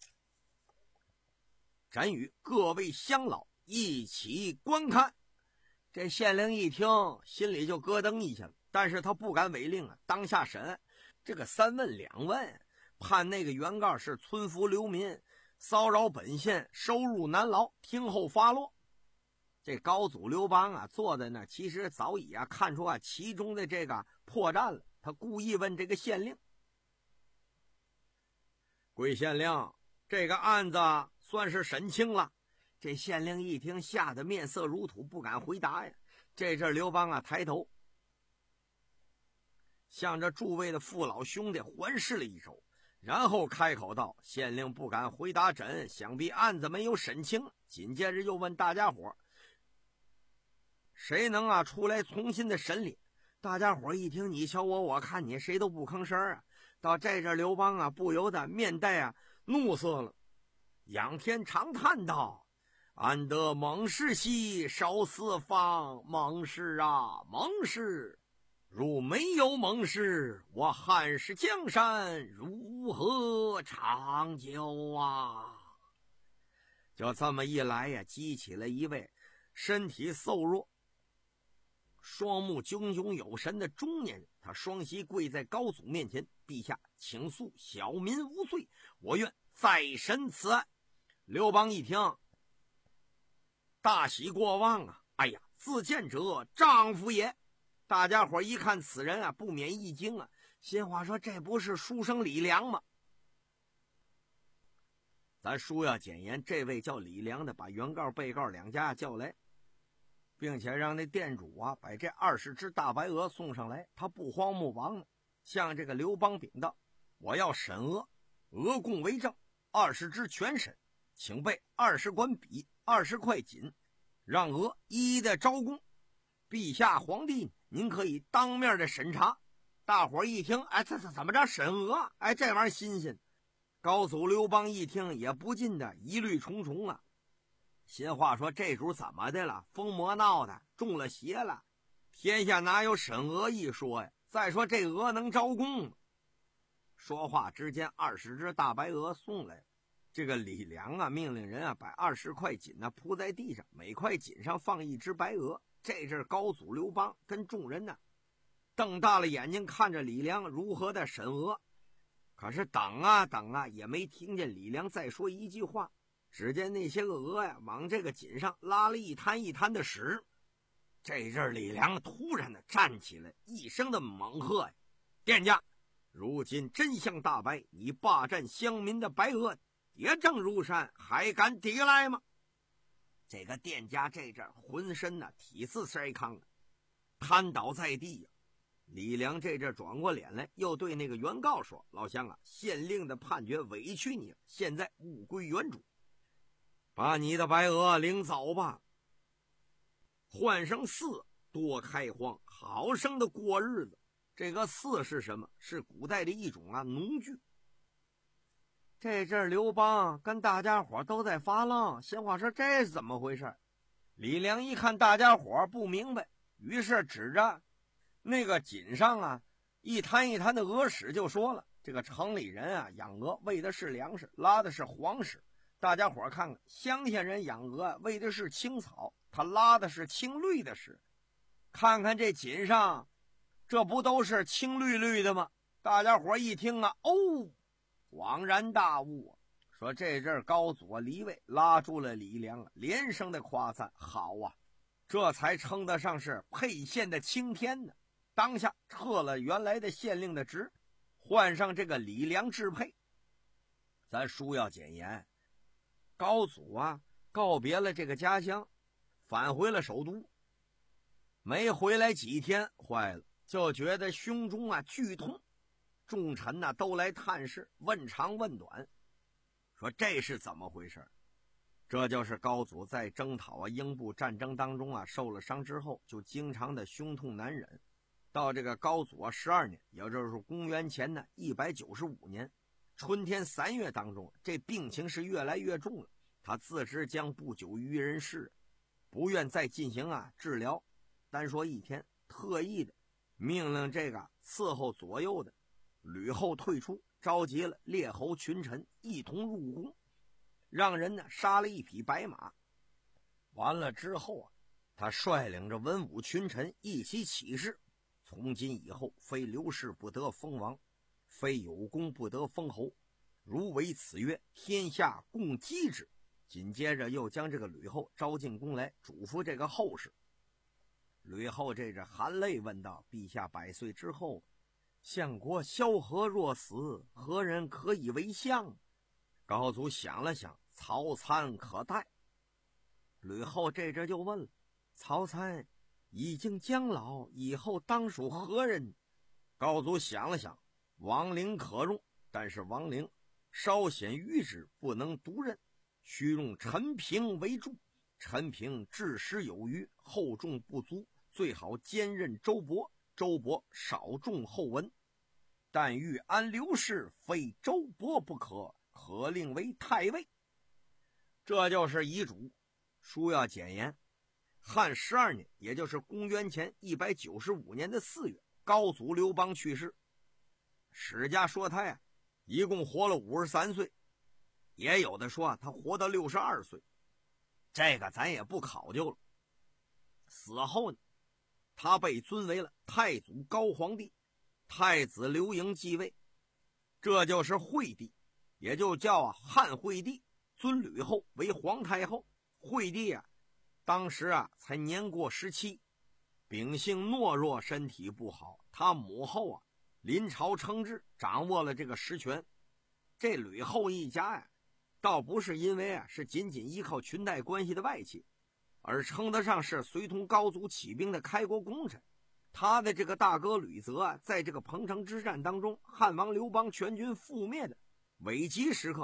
展与各位乡老一起观看。这县令一听，心里就咯噔一下了，但是他不敢违令啊，当下审。这个三问两问，判那个原告是村夫流民，骚扰本县，收入难劳，听候发落。这高祖刘邦啊坐在那，其实早已啊看出啊其中的这个破绽了。他故意问这个县令，贵县令，这个案子算是审清了。这县令一听，吓得面色如土，不敢回答呀。这阵刘邦啊抬头向着诸位的父老兄弟环视了一手，然后开口道，县令不敢回答朕，想必案子没有审清。紧接着又问大家伙，谁能啊出来重新的审理？大家伙一听，你瞧我，我看你，谁都不吭声啊。到这阵刘邦啊不由得面带啊怒色了，仰天长叹道，安得蒙氏兮守四方，蒙氏啊蒙氏，如没有蒙氏，我汉室江山如何长久啊？就这么一来呀，激起了一位身体瘦弱、双目炯炯有神的中年人，他双膝跪在高祖面前，陛下，请恕小民无罪，我愿再审此案。刘邦一听，大喜过望啊！哎呀，自见者丈夫也。大家伙一看此人啊，不免一惊啊，心话说，这不是书生李良吗？咱书要简言，这位叫李良的把原告被告两家叫来，并且让那店主啊把这二十只大白鹅送上来。他不慌不忙呢，向这个刘邦禀道，我要审鹅，鹅供为证，二十只全审，请备二十管笔，二十块锦， 让娥一一的招供。陛下皇帝，您可以当面的审查。大伙儿一听，哎，这这怎么着审娥？哎，这玩意儿新鲜。高祖刘邦一听，也不禁的疑虑重重啊。心话说，这主怎么的了？疯魔闹的，中了邪了。天下哪有审娥一说呀？再说这鹅能招供吗？说话之间，二十只大白鹅送来了。这个李良啊，命令人啊，把二十块锦呢铺在地上，每块锦上放一只白鹅。这阵高祖刘邦跟众人呢，瞪大了眼睛看着李良如何的审鹅。可是等啊等啊，也没听见李良再说一句话。只见那些个鹅呀，往这个锦上拉了一滩一滩的屎。这阵李良突然的站起来，一声的猛喝呀：“店家，如今真相大白，你霸占乡民的白鹅，叠正如山，还敢抵赖吗？”这个店家这阵浑身呢体似筛糠，瘫倒在地呀。李良这阵转过脸来，又对那个原告说：“老乡啊，县令的判决委屈你了，现在物归原主，把你的白鹅领走吧。换上四，多开荒，好生的过日子。”这个四是什么？是古代的一种啊农具。这阵刘邦跟大家伙都在发愣，闲话说这是怎么回事？李良一看大家伙不明白，于是指着那个锦上啊一滩一滩的鹅屎就说了：“这个城里人啊养鹅喂的是粮食，拉的是黄屎。大家伙看看，乡下人养鹅喂的是青草，他拉的是青绿的屎。看看这锦上，这不都是青绿绿的吗？”大家伙一听啊，哦，恍然大悟，说这阵高祖李卫拉住了李良，连声的夸赞：“好啊，这才称得上是沛县的青天呢！”当下撤了原来的县令的职，换上这个李良制沛。咱书要简言，高祖啊告别了这个家乡，返回了首都。没回来几天，坏了，就觉得胸中啊剧痛。众臣呐、啊、都来探视，问长问短，说这是怎么回事？这就是高祖在征讨啊英布战争当中啊受了伤之后，就经常的胸痛难忍。到这个高祖啊十二年，也就是公元前呢一百九十五年春天三月当中，这病情是越来越重了。他自知将不久于人世，不愿再进行啊治疗。单说一天，特意的命令这个伺候左右的吕后退出，召集了列侯群臣一同入宫，让人呢杀了一匹白马。完了之后啊，他率领着文武群臣一起起誓，从今以后非刘氏不得封王，非有功不得封侯，如违此约，天下共击之。紧接着又将这个吕后招进宫来，嘱咐这个后事。吕后这着含泪问道：“陛下百岁之后，相国萧何若死，何人可以为相？”高祖想了想，曹参可待。吕后这阵就问了：“曹参已经将老，以后当属何人？”高祖想了想，王陵可用，但是王陵稍显愚之，不能独任，须用陈平为助。陈平治时有余，厚重不足，最好兼任周勃。周勃少重厚文，但欲安刘氏，非周勃不可，可令为太尉。这就是遗嘱。书要简言，汉十二年，也就是公元前一百九十五年的四月，高祖刘邦去世。史家说他呀，一共活了五十三岁，也有的说啊，他活到六十二岁，这个咱也不考究了。死后呢，他被尊为了太祖高皇帝，太子刘盈继位，这就是惠帝，也就叫啊汉惠帝，尊吕后为皇太后。惠帝啊，当时啊才年过十七，秉性懦弱，身体不好。他母后啊临朝称制，掌握了这个实权。这吕后一家呀、啊，倒不是因为啊是仅仅依靠裙带关系的外戚，而称得上是随同高祖起兵的开国功臣。他的这个大哥吕泽啊，在这个彭城之战当中，汉王刘邦全军覆灭的危急时刻，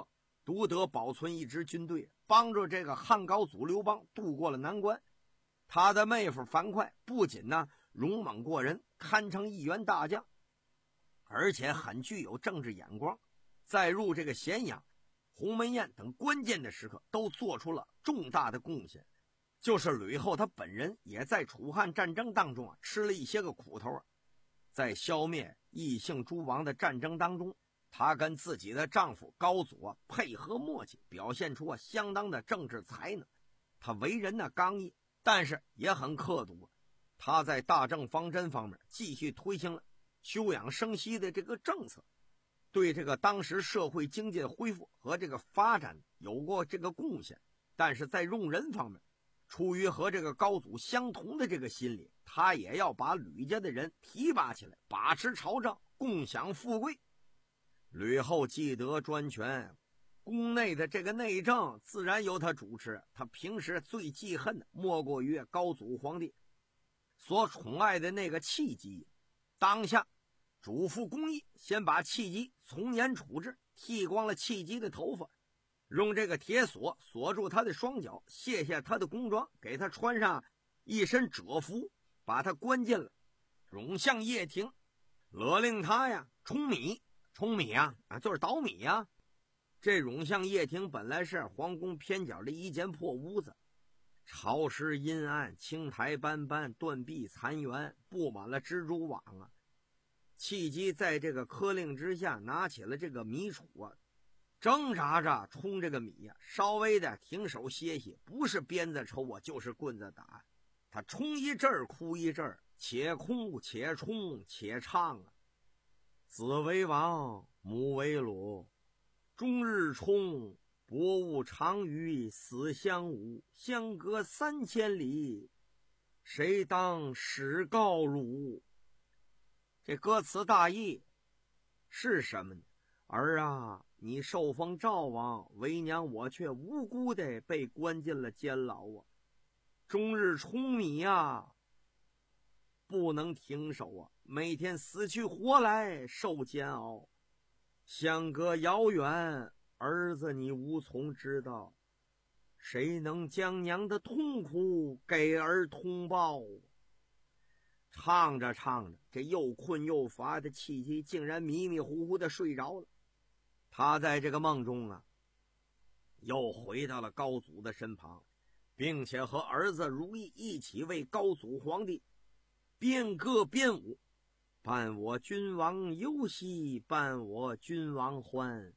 独得保存一支军队，帮助这个汉高祖刘邦渡过了难关。他的妹夫樊哙不仅呢勇猛过人，堪称一员大将，而且很具有政治眼光，在入这个咸阳、鸿门宴等关键的时刻都做出了重大的贡献。就是吕后他本人也在楚汉战争当中啊吃了一些个苦头啊。在消灭异姓诸王的战争当中，她跟自己的丈夫高祖啊配合默契，表现出啊相当的政治才能。她为人呢刚毅，但是也很刻毒。她在大政方针方面继续推行了休养生息的这个政策，对这个当时社会经济的恢复和这个发展有过这个贡献。但是在用人方面，出于和这个高祖相同的这个心理，他也要把吕家的人提拔起来，把持朝政，共享富贵。吕后既得专权，宫内的这个内政自然由他主持。他平时最记恨的莫过于高祖皇帝所宠爱的那个戚姬。当下嘱咐宫役先把戚姬从严处置，剃光了戚姬的头发，用这个铁锁锁住他的双脚，卸下他的宫装，给他穿上一身蛰服，把他关进了永巷掖庭，勒令他呀舂米。舂米啊啊就是捣米呀。这永巷掖庭本来是皇宫偏角的一间破屋子，潮湿阴暗，青苔斑斑，断壁残垣，布满了蜘蛛网啊。戚姬在这个苛令之下拿起了这个米杵啊，挣扎着冲这个米呀，稍微的停手歇歇，不是鞭子抽啊，就是棍子打。他冲一阵儿哭一阵儿，且哭且冲且唱啊。子为王，母为鲁，终日冲，薄雾长于死相侮，相隔三千里，谁当使告汝？这歌词大意是什么呢？儿啊，你受封赵王，为娘我却无辜的被关进了监牢啊！终日舂米啊，不能停手啊，每天死去活来受煎熬，相隔遥远，儿子你无从知道，谁能将娘的痛苦给儿通报？唱着唱着，这又困又乏的戚姬竟然迷迷糊糊的睡着了。他在这个梦中啊，又回到了高祖的身旁，并且和儿子如意一起为高祖皇帝边歌边舞，伴我君王游戏，伴我君王欢，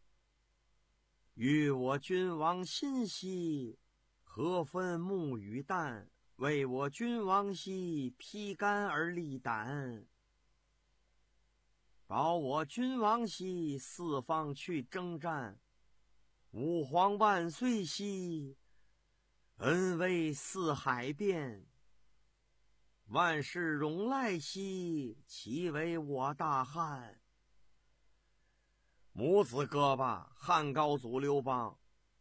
与我君王心兮，何分木与蛋，为我君王兮，披肝而立胆，保我君王兮，四方去征战，吾皇万岁兮，恩威四海遍，万世荣赖兮，其为我大汉。母子歌罢，汉高祖刘邦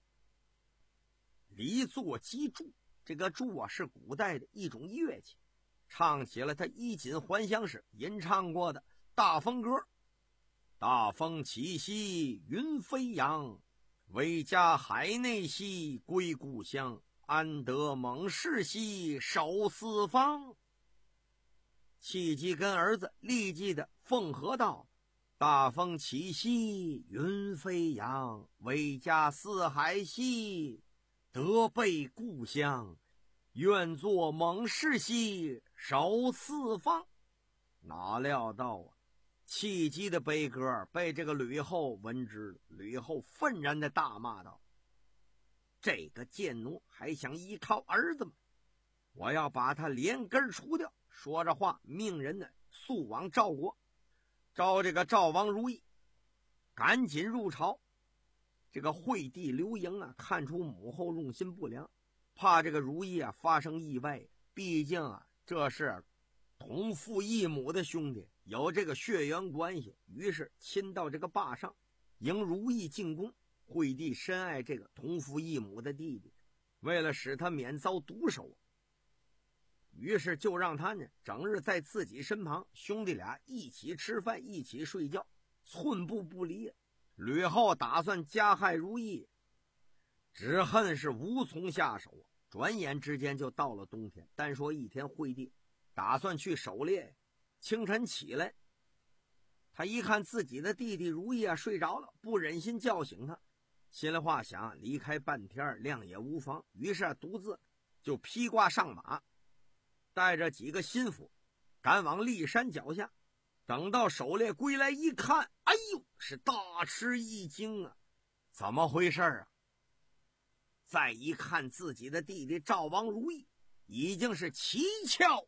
离座击筑，这个筑啊是古代的一种乐器，唱起了他衣锦还乡时吟唱过的大风歌。大风起兮云飞扬，为家海内兮归故乡，安得猛士兮守四方。戚姬跟儿子立即的奉和道：大风起兮云飞扬，为家四海兮得备故乡，愿做猛士兮守四方。哪料到啊，戚姬的悲歌被这个吕后闻之了。吕后愤然的大骂道：这个贱奴还想依靠儿子吗？我要把他连根除掉。说着话，命人呢速往赵国，召这个赵王如意赶紧入朝。这个惠帝刘盈啊，看出母后用心不良，怕这个如意啊发生意外，毕竟啊这是同父异母的兄弟，有这个血缘关系，于是亲到这个坝上迎如意进宫。惠帝深爱这个同父异母的弟弟，为了使他免遭毒手，于是就让他呢整日在自己身旁，兄弟俩一起吃饭，一起睡觉，寸步不离。 吕后打算加害如意，只恨是无从下手。转眼之间就到了冬天，单说一天会地，打算去狩猎。清晨起来，他一看自己的弟弟如意啊睡着了，不忍心叫醒他，心里话想离开半天亮也无妨，于是啊独自就披挂上马，带着几个心腹赶往骊山脚下。等到狩猎归来一看，哎呦，是大吃一惊啊！怎么回事啊？再一看自己的弟弟赵王如意，已经是七窍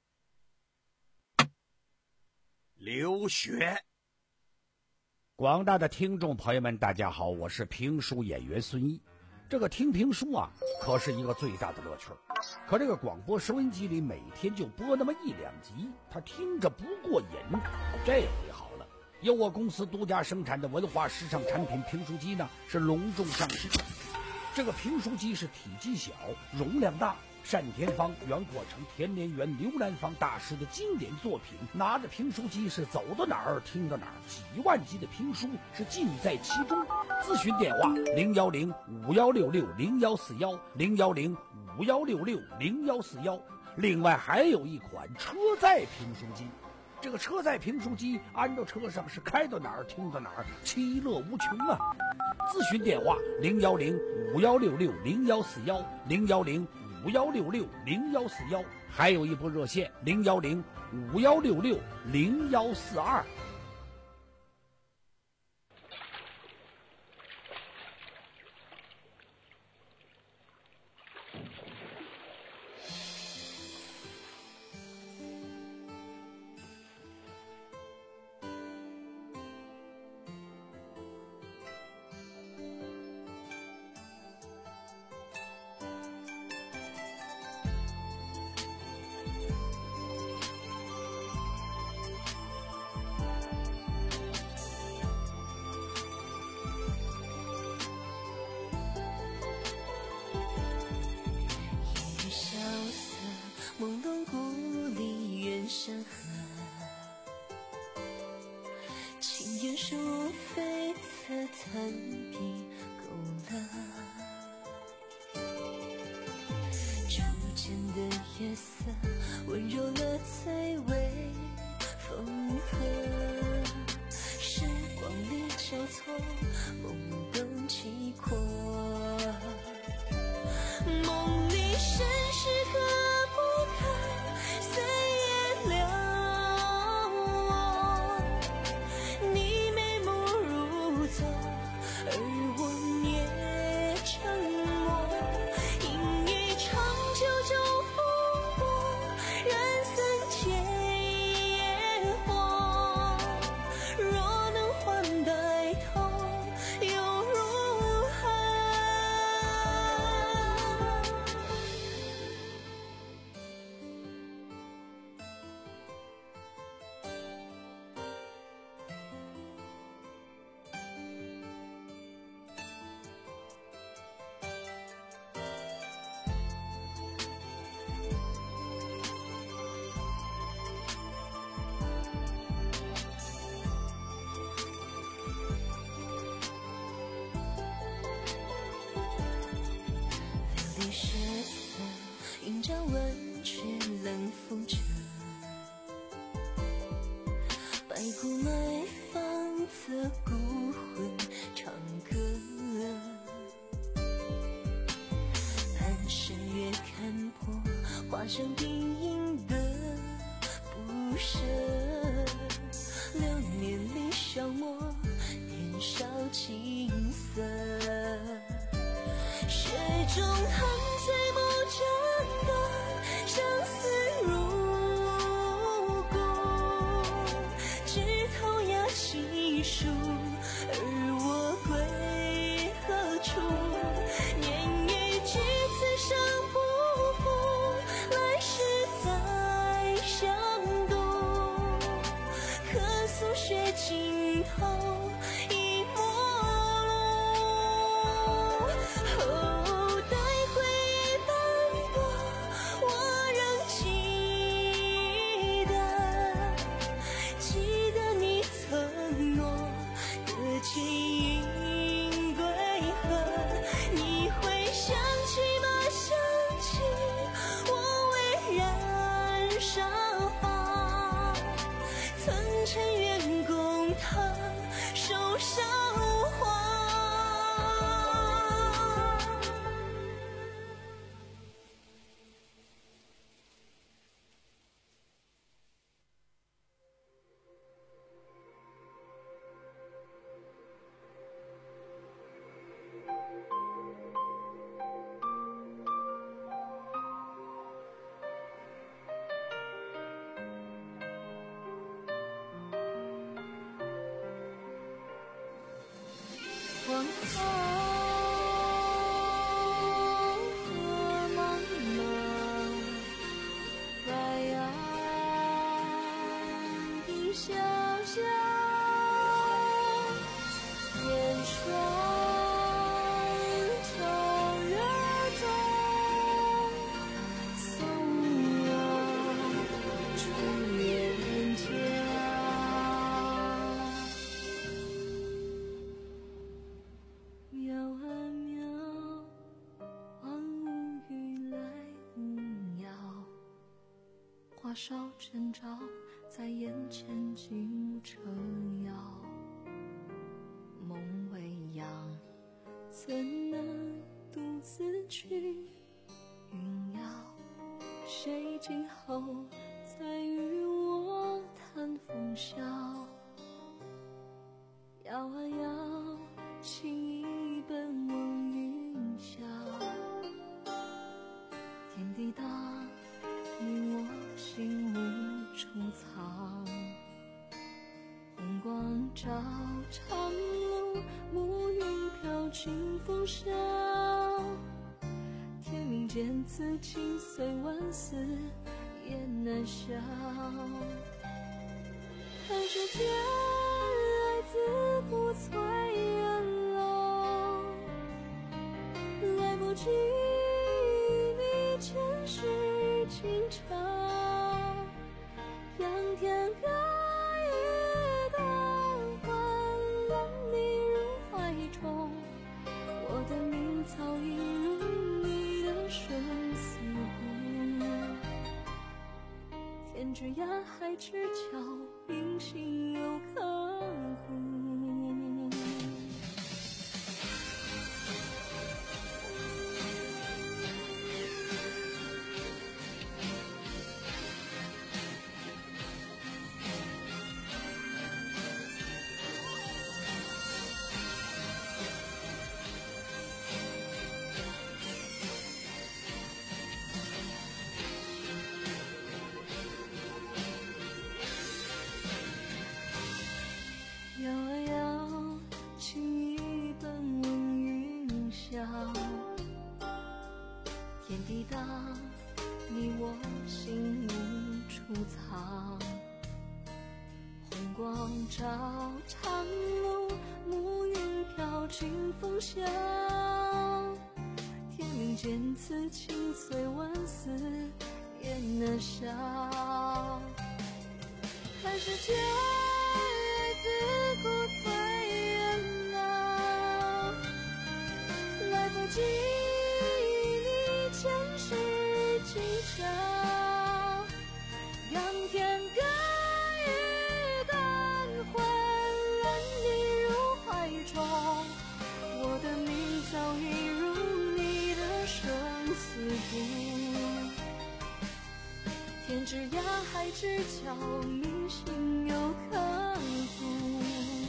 流血。 广大的听众朋友们，大家好，我是评书演员孙毅。这个听评书啊，可是一个最大的乐趣。可这个广播收音机里每天就播那么一两集，他听着不过瘾。这回好了，由我公司独家生产的文化时尚产品评书机呢，是隆重上市。这个评书机是体积小，容量大，单田芳、袁国成、田连元、刘兰芳大师的经典作品。拿着评书机是走到哪儿听到哪儿，几万集的评书是尽在其中。咨询电话零幺零五幺六六零幺四幺零幺零五幺六六零幺四幺。另外还有一款车载评书机。这个车载评书机安到车上是开到哪儿听到哪儿，其乐无穷啊！咨询电话零幺零五幺六六零幺四幺零幺零五幺六六零幺四幺，还有一部热线零幺零五幺六六零幺四二。 梦东故里远山河，轻言书飞侧残笔勾勒。初见的夜色温柔了翠微风和，时光里交错梦动起阔，梦里身是个云帐温泉冷风着，白骨埋放侧孤魂唱歌，半生月看破画上定影的不舍，流年里消磨年少青涩，雪中含醉梦真的相思如故，枝头压细数，而我归何处？年月聚此生不负，来世再相度，可诉雪尽后记得你承诺的情韶华。黄河茫茫，白杨碧小小，烟霜秋月中，送我出燕郊。渺啊渺，万物与来无杳，花梢晨照在眼前尽折腰。梦未央，怎能独自去云摇？谁今后再与我谈风萧？摇啊摇，情意奔往云霄，天地大，你我心无处藏。红光照长路，暮云飘清风萧。天明见此情随万死，也难消。看世间爱自不催人老，来不及你前世情长。仰天歌一段，换了你入怀中。我的命早已入你的生死簿，天之涯，海之角，明心有刻骨。摇啊摇，情意奔往云霄。天地大，你我心无处藏。红光照长路，暮云飘清风萧。天明见此情随万死，也难消。看世间自古催人老，来不及你前世今宵。仰天歌一段，换了你入怀中。我的命早已入你的生死簿，天之涯，海之角，明心有刻骨。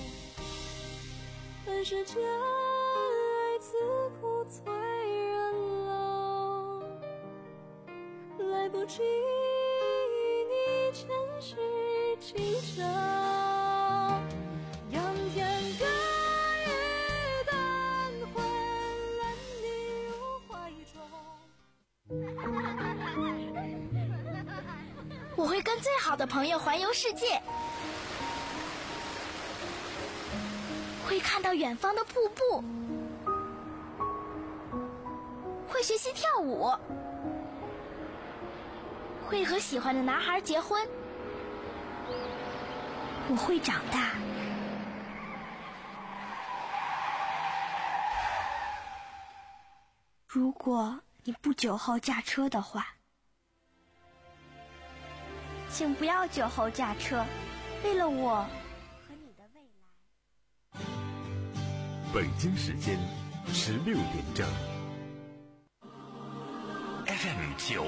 看世间爱自苦催人老，来不及你前世今宵。仰天歌一段，换了你入怀中。 我会跟最好的朋友环游世界，会看到远方的瀑布，会学习跳舞，会和喜欢的男孩结婚。我会长大。如果你不酒后驾车的话，请不要酒后驾车，为了我和你的未来。 北京时间十六点整。 F M 九